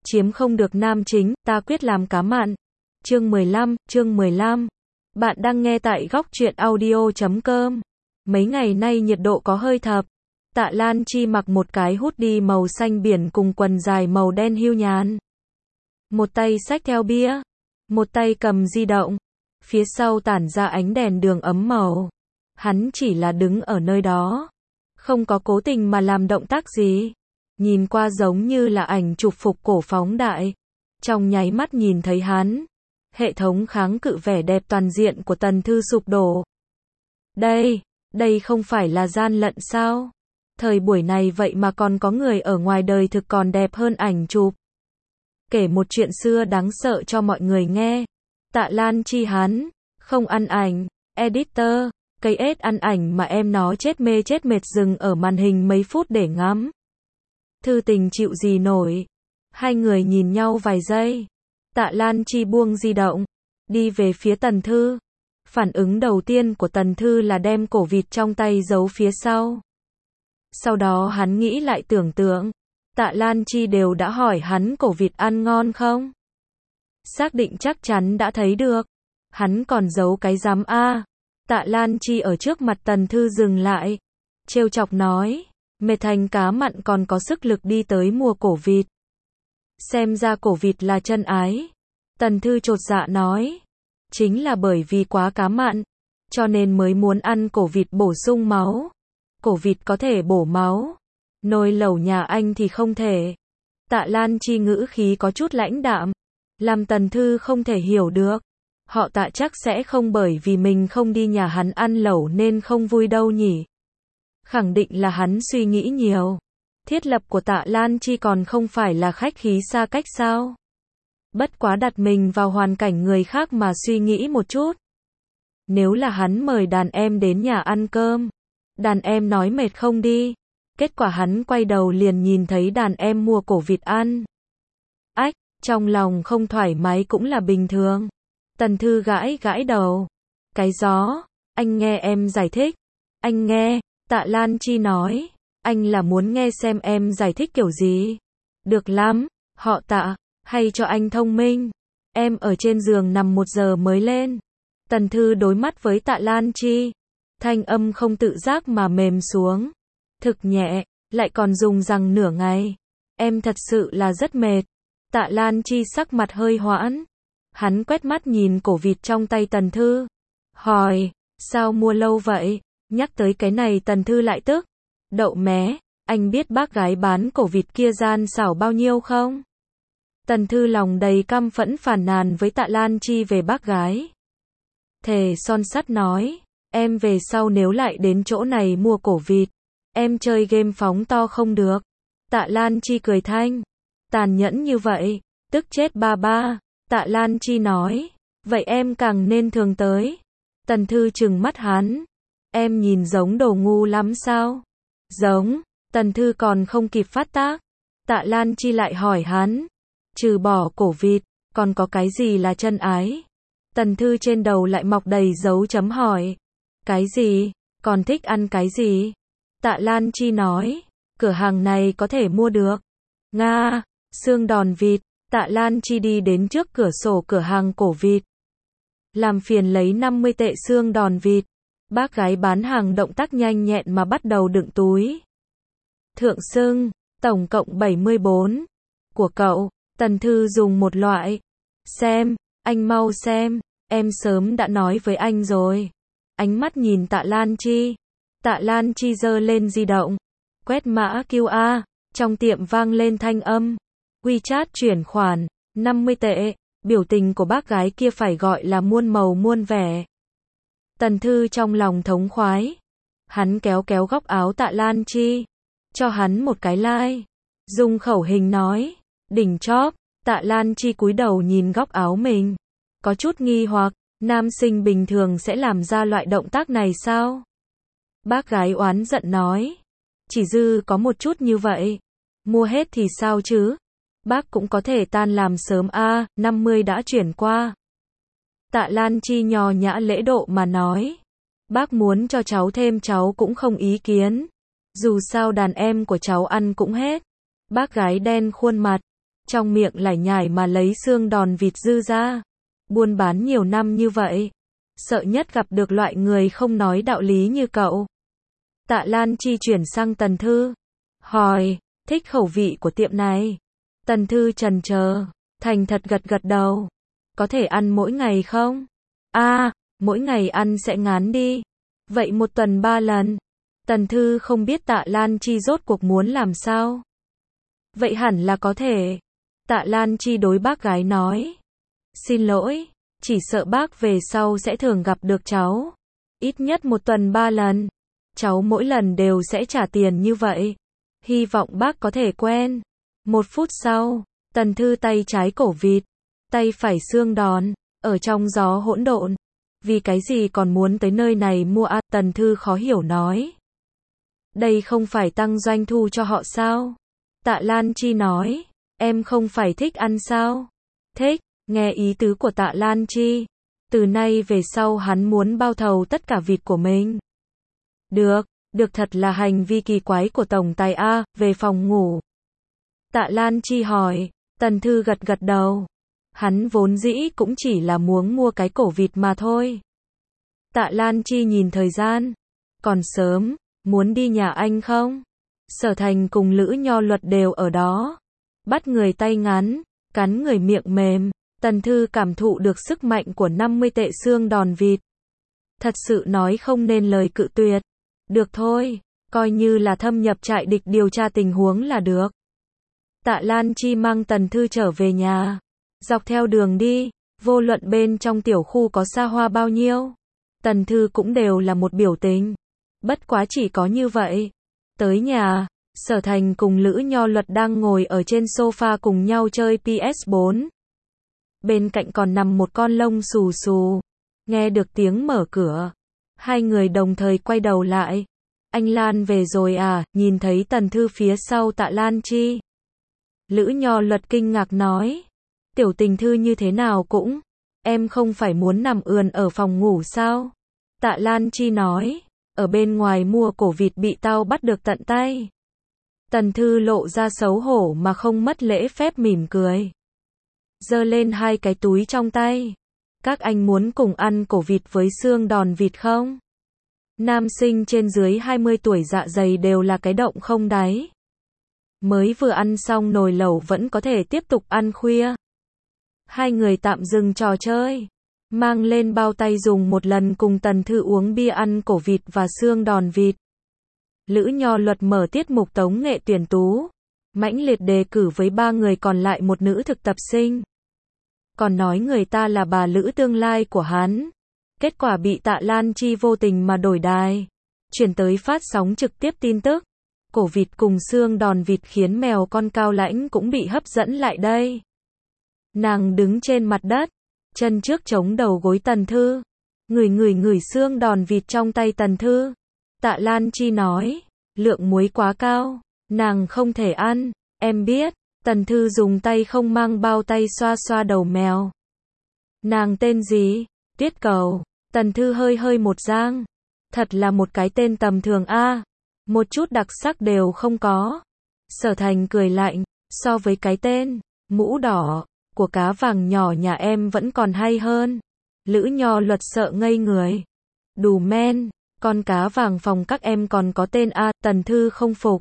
chiếm không được nam chính, ta quyết làm cá mặn. Chương 15. Bạn đang nghe tại góc truyện audio.com. Mấy ngày nay nhiệt độ có hơi thấp. Tạ Lan Chi mặc một cái hoodie màu xanh biển cùng quần dài màu đen hưu nhàn. Một tay xách theo bia, một tay cầm di động. Phía sau tản ra ánh đèn đường ấm màu. Hắn chỉ là đứng ở nơi đó, không có cố tình mà làm động tác gì. Nhìn qua giống như là ảnh chụp phục cổ phóng đại. Trong nháy mắt nhìn thấy hắn, hệ thống kháng cự vẻ đẹp toàn diện của Tần Thư sụp đổ. Đây không phải là gian lận sao? Thời buổi này vậy mà còn có người ở ngoài đời thực còn đẹp hơn ảnh chụp. Kể một chuyện xưa đáng sợ cho mọi người nghe. Tạ Lan Chi hắn không ăn ảnh, editor, cây ết ăn ảnh mà em nó chết mê chết mệt dừng ở màn hình mấy phút để ngắm. Thư Tình chịu gì nổi. Hai người nhìn nhau vài giây. Tạ Lan Chi buông di động, đi về phía Tần Thư. Phản ứng đầu tiên của Tần Thư là đem cổ vịt trong tay giấu phía sau. Sau đó hắn nghĩ lại tưởng tượng, Tạ Lan Chi đều đã hỏi hắn cổ vịt ăn ngon không? Xác định chắc chắn đã thấy được. Hắn còn giấu cái giám a. Tạ Lan Chi ở trước mặt Tần Thư dừng lại, trêu chọc nói, mệt thành cá mặn còn có sức lực đi tới mua cổ vịt. Xem ra cổ vịt là chân ái. Tần Thư chột dạ nói, chính là bởi vì quá cá mặn, cho nên mới muốn ăn cổ vịt bổ sung máu. Cổ vịt có thể bổ máu, nồi lẩu nhà anh thì không thể. Tạ Lan Chi ngữ khí có chút lãnh đạm, làm Tần Thư không thể hiểu được. Họ Tạ chắc sẽ không bởi vì mình không đi nhà hắn ăn lẩu nên không vui đâu nhỉ. Khẳng định là hắn suy nghĩ nhiều. Thiết lập của Tạ Lan Chi còn không phải là khách khí xa cách sao? Bất quá đặt mình vào hoàn cảnh người khác mà suy nghĩ một chút. Nếu là hắn mời đàn em đến nhà ăn cơm, đàn em nói mệt không đi. Kết quả hắn quay đầu liền nhìn thấy đàn em mua cổ vịt ăn. Ách, trong lòng không thoải mái cũng là bình thường. Tần Thư gãi đầu. Cái gió, anh nghe em giải thích. Anh nghe, Tạ Lan Chi nói. Anh là muốn nghe xem em giải thích kiểu gì. Được lắm, họ Tạ, hay cho anh thông minh. Em ở trên giường nằm 1 giờ mới lên. Tần Thư đối mắt với Tạ Lan Chi. Thanh âm không tự giác mà mềm xuống. Thực nhẹ, lại còn dùng rằng nửa ngày. Em thật sự là rất mệt. Tạ Lan Chi sắc mặt hơi hoãn. Hắn quét mắt nhìn cổ vịt trong tay Tần Thư. Hỏi, sao mua lâu vậy? Nhắc tới cái này Tần Thư lại tức. Đậu mé, anh biết bác gái bán cổ vịt kia gian xảo bao nhiêu không? Tần Thư lòng đầy căm phẫn phàn nàn với Tạ Lan Chi về bác gái. Thề son sắt nói, em về sau nếu lại đến chỗ này mua cổ vịt, em chơi game phóng to không được. Tạ Lan Chi cười thanh. Tàn nhẫn như vậy, tức chết ba. Tạ Lan Chi nói, vậy em càng nên thường tới. Tần Thư trừng mắt hắn. Em nhìn giống đồ ngu lắm sao? Giống. Tần Thư còn không kịp phát tác. Tạ Lan Chi lại hỏi hắn, trừ bỏ cổ vịt, còn có cái gì là chân ái? Tần Thư trên đầu lại mọc đầy dấu chấm hỏi. Cái gì? Còn thích ăn cái gì? Tạ Lan Chi nói, cửa hàng này có thể mua được. Nga, xương đòn vịt. Tạ Lan Chi đi đến trước cửa sổ cửa hàng cổ vịt. Làm phiền lấy 50 tệ xương đòn vịt. Bác gái bán hàng động tác nhanh nhẹn mà bắt đầu đựng túi. Thượng xưng, tổng cộng 74. Của cậu, Tần Thư dùng một loại. Xem, anh mau xem, em sớm đã nói với anh rồi. Ánh mắt nhìn Tạ Lan Chi. Tạ Lan Chi giơ lên di động. Quét mã QR, trong tiệm vang lên thanh âm. WeChat chuyển khoản, 50 tệ, biểu tình của bác gái kia phải gọi là muôn màu muôn vẻ. Tần Thư trong lòng thống khoái. Hắn kéo góc áo Tạ Lan Chi, cho hắn một cái like. Dùng khẩu hình nói, đỉnh chóp. Tạ Lan Chi cúi đầu nhìn góc áo mình, có chút nghi hoặc, nam sinh bình thường sẽ làm ra loại động tác này sao? Bác gái oán giận nói, chỉ dư có một chút như vậy, mua hết thì sao chứ? Bác cũng có thể tan làm sớm a, 50 đã chuyển qua. Tạ Lan Chi nhò nhã lễ độ mà nói, bác muốn cho cháu thêm cháu cũng không ý kiến. Dù sao đàn em của cháu ăn cũng hết. Bác gái đen khuôn mặt, trong miệng lải nhải mà lấy xương đòn vịt dư ra. Buôn bán nhiều năm như vậy, sợ nhất gặp được loại người không nói đạo lý như cậu. Tạ Lan Chi chuyển sang Tần Thư, hỏi, thích khẩu vị của tiệm này. Tần Thư chần chờ, thành thật gật gật đầu. Có thể ăn mỗi ngày không? Mỗi ngày ăn sẽ ngán đi. Vậy một tuần 3 lần. Tần Thư không biết Tạ Lan Chi rốt cuộc muốn làm sao. Vậy hẳn là có thể. Tạ Lan Chi đối bác gái nói. Xin lỗi, chỉ sợ bác về sau sẽ thường gặp được cháu. Ít nhất một tuần 3 lần. Cháu mỗi lần đều sẽ trả tiền như vậy. Hy vọng bác có thể quen. 1 phút sau, Tần Thư tay trái cổ vịt, tay phải xương đòn, ở trong gió hỗn độn. Vì cái gì còn muốn tới nơi này mua Tần Thư khó hiểu nói. Đây không phải tăng doanh thu cho họ sao? Tạ Lan Chi nói, em không phải thích ăn sao? Thích, nghe ý tứ của Tạ Lan Chi. Từ nay về sau hắn muốn bao thầu tất cả vịt của mình. Được thật là hành vi kỳ quái của tổng tài về phòng ngủ. Tạ Lan Chi hỏi, Tần Thư gật gật đầu. Hắn vốn dĩ cũng chỉ là muốn mua cái cổ vịt mà thôi. Tạ Lan Chi nhìn thời gian. Còn sớm, muốn đi nhà anh không? Sở Thành cùng Lữ Nho Luật đều ở đó. Bắt người tay ngắn, cắn người miệng mềm. Tần Thư cảm thụ được sức mạnh của 50 tệ xương đòn vịt. Thật sự nói không nên lời cự tuyệt. Được thôi, coi như là thâm nhập trại địch điều tra tình huống là được. Tạ Lan Chi mang Tần Thư trở về nhà. Dọc theo đường đi, vô luận bên trong tiểu khu có xa hoa bao nhiêu, Tần Thư cũng đều là một biểu tình. Bất quá chỉ có như vậy. Tới nhà, Sở Thành cùng Lữ Nho Luật đang ngồi ở trên sofa cùng nhau chơi PS4. Bên cạnh còn nằm một con lông xù xù. Nghe được tiếng mở cửa, hai người đồng thời quay đầu lại. Anh Lan về rồi à? Nhìn thấy Tần Thư phía sau Tạ Lan Chi. Lữ Nho Luật kinh ngạc nói. Tiểu tình Thư như thế nào cũng. Em không phải muốn nằm ườn ở phòng ngủ sao? Tạ Lan Chi nói. Ở bên ngoài mua cổ vịt bị tao bắt được tận tay. Tần Thư lộ ra xấu hổ mà không mất lễ phép mỉm cười. Giơ lên hai cái túi trong tay. Các anh muốn cùng ăn cổ vịt với xương đòn vịt không? Nam sinh trên dưới 20 tuổi dạ dày đều là cái động không đáy. Mới vừa ăn xong nồi lẩu vẫn có thể tiếp tục ăn khuya. Hai người tạm dừng trò chơi. Mang lên bao tay dùng một lần cùng Tần Thư uống bia ăn cổ vịt và xương đòn vịt. Lữ Nho Luật mở tiết mục tống nghệ tuyển tú. Mãnh liệt đề cử với 3 người còn lại một nữ thực tập sinh. Còn nói người ta là bà Lữ tương lai của hắn. Kết quả bị Tạ Lan Chi vô tình mà đổi đài. Chuyển tới phát sóng trực tiếp tin tức. Cổ vịt cùng xương đòn vịt khiến mèo con Cao Lãnh cũng bị hấp dẫn lại đây. Nàng đứng trên mặt đất, chân trước chống đầu gối Tần Thư. Ngửi xương đòn vịt trong tay Tần Thư. Tạ Lan Chi nói, lượng muối quá cao, nàng không thể ăn, em biết. Tần Thư dùng tay không mang bao tay xoa xoa đầu mèo. Nàng tên gì? Tuyết Cầu. Tần Thư hơi một giang. Thật là một cái tên tầm thường một chút đặc sắc đều không có. Sở Thành cười lạnh, so với cái tên Mũ Đỏ của cá vàng nhỏ nhà em vẫn còn hay hơn. Lữ Nho Luật sợ ngây người. Đù men, con cá vàng phòng các em còn có tên Tần Thư không phục.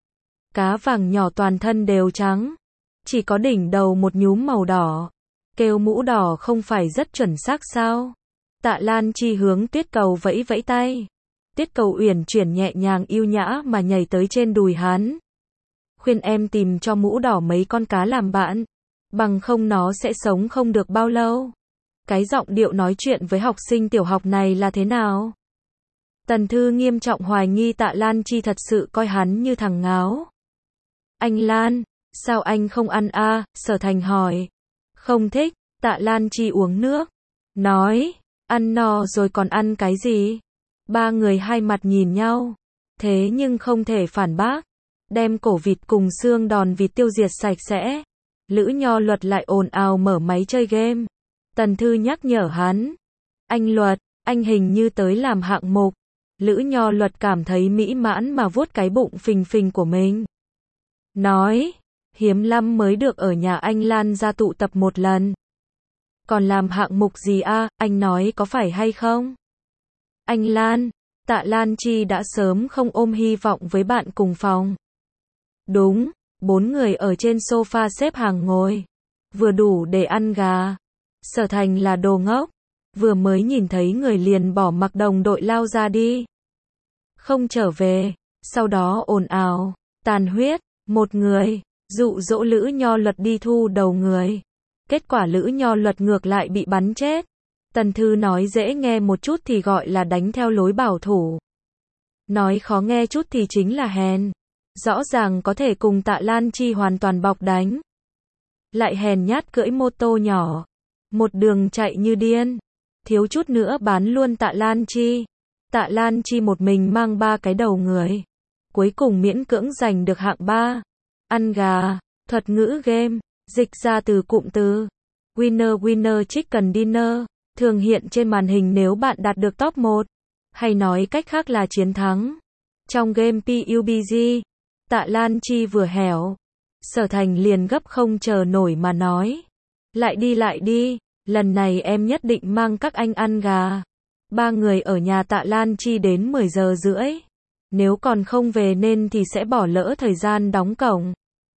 Cá vàng nhỏ toàn thân đều trắng, chỉ có đỉnh đầu một nhúm màu đỏ. Kêu Mũ Đỏ không phải rất chuẩn xác sao? Tạ Lan Chi hướng Tuyết Cầu vẫy vẫy tay. Tuyết Cầu uyển chuyển nhẹ nhàng yêu nhã mà nhảy tới trên đùi hắn. Khuyên em tìm cho Mũ Đỏ mấy con cá làm bạn, bằng không nó sẽ sống không được bao lâu. Cái giọng điệu nói chuyện với học sinh tiểu học này là thế nào? Tần Thư nghiêm trọng hoài nghi Tạ Lan Chi thật sự coi hắn như thằng ngáo. Anh Lan, sao anh không ăn Sở Thành hỏi. Không thích. Tạ Lan Chi uống nước. Nói, ăn no rồi còn ăn cái gì? Ba người hai mặt nhìn nhau. Thế nhưng không thể phản bác. Đem cổ vịt cùng xương đòn vịt tiêu diệt sạch sẽ. Lữ Nho Luật lại ồn ào mở máy chơi game. Tần Thư nhắc nhở hắn. Anh Luật, anh hình như tới làm hạng mục. Lữ Nho Luật cảm thấy mỹ mãn mà vuốt cái bụng phình phình của mình. Nói, hiếm lắm mới được ở nhà anh Lan ra tụ tập một lần. Còn làm hạng mục gì a, anh nói có phải hay không? Anh Lan, Tạ Lan Chi đã sớm không ôm hy vọng với bạn cùng phòng. Đúng, 4 người ở trên sofa xếp hàng ngồi, vừa đủ để ăn gà. Sở Thành là đồ ngốc, vừa mới nhìn thấy người liền bỏ mặc đồng đội lao ra đi. Không trở về, sau đó ồn ào, tàn huyết, một người, dụ dỗ Lữ Nho Luật đi thu đầu người. Kết quả Lữ Nho Luật ngược lại bị bắn chết. Tần Thư nói dễ nghe một chút thì gọi là đánh theo lối bảo thủ. Nói khó nghe chút thì chính là hèn. Rõ ràng có thể cùng Tạ Lan Chi hoàn toàn bọc đánh. Lại hèn nhát cưỡi mô tô nhỏ. Một đường chạy như điên. Thiếu chút nữa bán luôn Tạ Lan Chi. Tạ Lan Chi một mình mang 3 cái đầu người. Cuối cùng miễn cưỡng giành được hạng 3. Ăn gà, thuật ngữ game, dịch ra từ cụm từ Winner Winner Chicken Dinner, thường hiện trên màn hình nếu bạn đạt được top 1. Hay nói cách khác là chiến thắng. Trong game PUBG, Tạ Lan Chi vừa hẻo. Sở Thành liền gấp không chờ nổi mà nói. Lại đi, lần này em nhất định mang các anh ăn gà. 3 người ở nhà Tạ Lan Chi đến 10 giờ rưỡi. Nếu còn không về nên thì sẽ bỏ lỡ thời gian đóng cổng.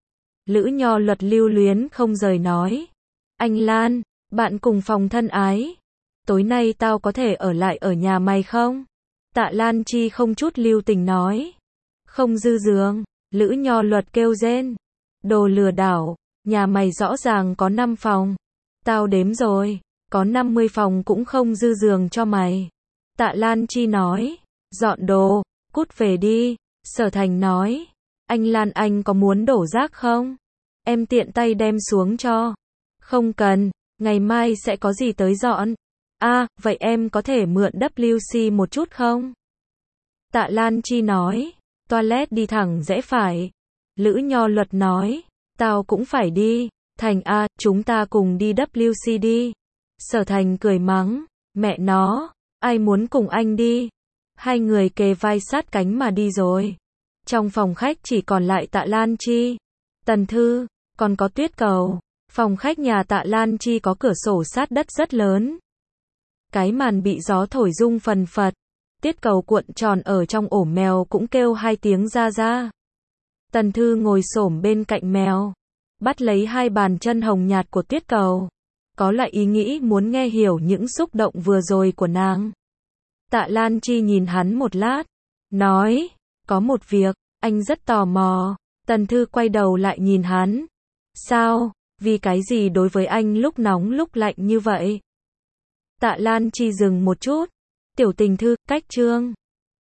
Lữ Nho Luật lưu luyến không rời nói. Anh Lan, bạn cùng phòng thân ái. Tối nay tao có thể ở lại ở nhà mày không? Tạ Lan Chi không chút lưu tình nói. Không dư giường. Lữ Nho Luật kêu rên. Đồ lừa đảo, nhà mày rõ ràng có 5 phòng. Tao đếm rồi, có 50 phòng cũng không dư giường cho mày. Tạ Lan Chi nói. Dọn đồ, cút về đi. Sở Thành nói. Anh Lan anh có muốn đổ rác không? Em tiện tay đem xuống cho. Không cần, ngày mai sẽ có gì tới dọn. Vậy em có thể mượn WC một chút không? Tạ Lan Chi nói. Toilet đi thẳng rẽ phải. Lữ Nho Luật nói. Tao cũng phải đi. Thành chúng ta cùng đi WC đi. Sở Thành cười mắng. Mẹ nó, ai muốn cùng anh đi? Hai người kề vai sát cánh mà đi rồi. Trong phòng khách chỉ còn lại Tạ Lan Chi, Tần Thư, còn có Tuyết Cầu. Phòng khách nhà Tạ Lan Chi có cửa sổ sát đất rất lớn. Cái màn bị gió thổi rung phần phật. Tuyết Cầu cuộn tròn ở trong ổ mèo cũng kêu 2 tiếng ra ra. Tần Thư ngồi xổm bên cạnh mèo, bắt lấy 2 bàn chân hồng nhạt của Tuyết Cầu. Có lại ý nghĩ muốn nghe hiểu những xúc động vừa rồi của nàng. Tạ Lan Chi nhìn hắn một lát, nói, có một việc, anh rất tò mò. Tần Thư quay đầu lại nhìn hắn. Sao, vì cái gì đối với anh lúc nóng lúc lạnh như vậy? Tạ Lan Chi dừng một chút. Tiểu Tình Thư, cách chương.